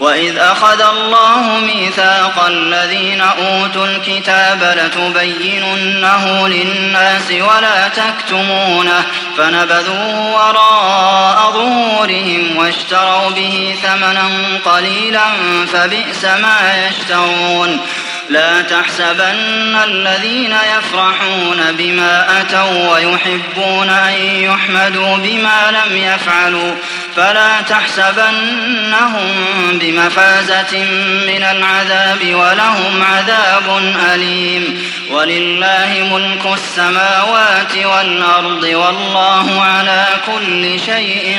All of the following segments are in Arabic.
وإذ أخذ الله ميثاق الذين أوتوا الكتاب لتبيننه للناس ولا تكتمونه فنبذوه وراء ظهورهم واشتروا به ثمنا قليلا فبئس ما يشترون لا تحسبن الذين يفرحون بما أتوا ويحبون أن يحمدوا بما لم يفعلوا فلا تحسبنهم بمفازة من العذاب ولهم عذاب أليم ولله ملك السماوات والأرض والله على كل شيء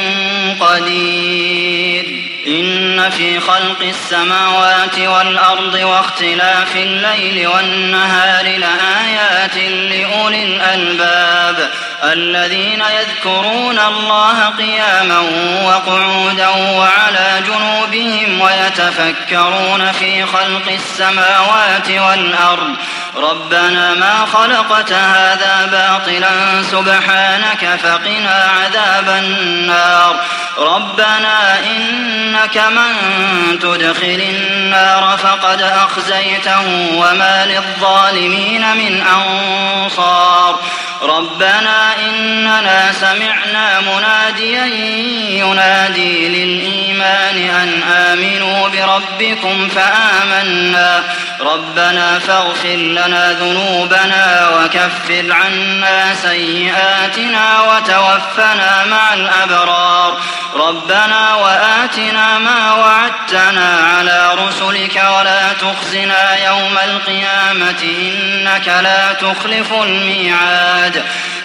قدير إن في خلق السماوات والأرض واختلاف الليل والنهار لآيات لأولي الألباب الذين يذكرون الله قياما وقعودا وعلى جنوبهم ويتفكرون في خلق السماوات والأرض ربنا ما خلقت هذا باطلا سبحانك فقنا عذاب النار ربنا إنك من تدخل النار فقد أخزيته وما للظالمين من أنصار ربنا إننا سمعنا مناديا ينادي للإيمان أن آمنوا بربكم فآمنا ربنا فاغفر لنا ذنوبنا وكفر عنا سيئاتنا وتوفنا مع الأبرار ربنا وآتنا ما وعدتنا على رسلك ولا تخزنا يوم القيامة إنك لا تخلف الميعاد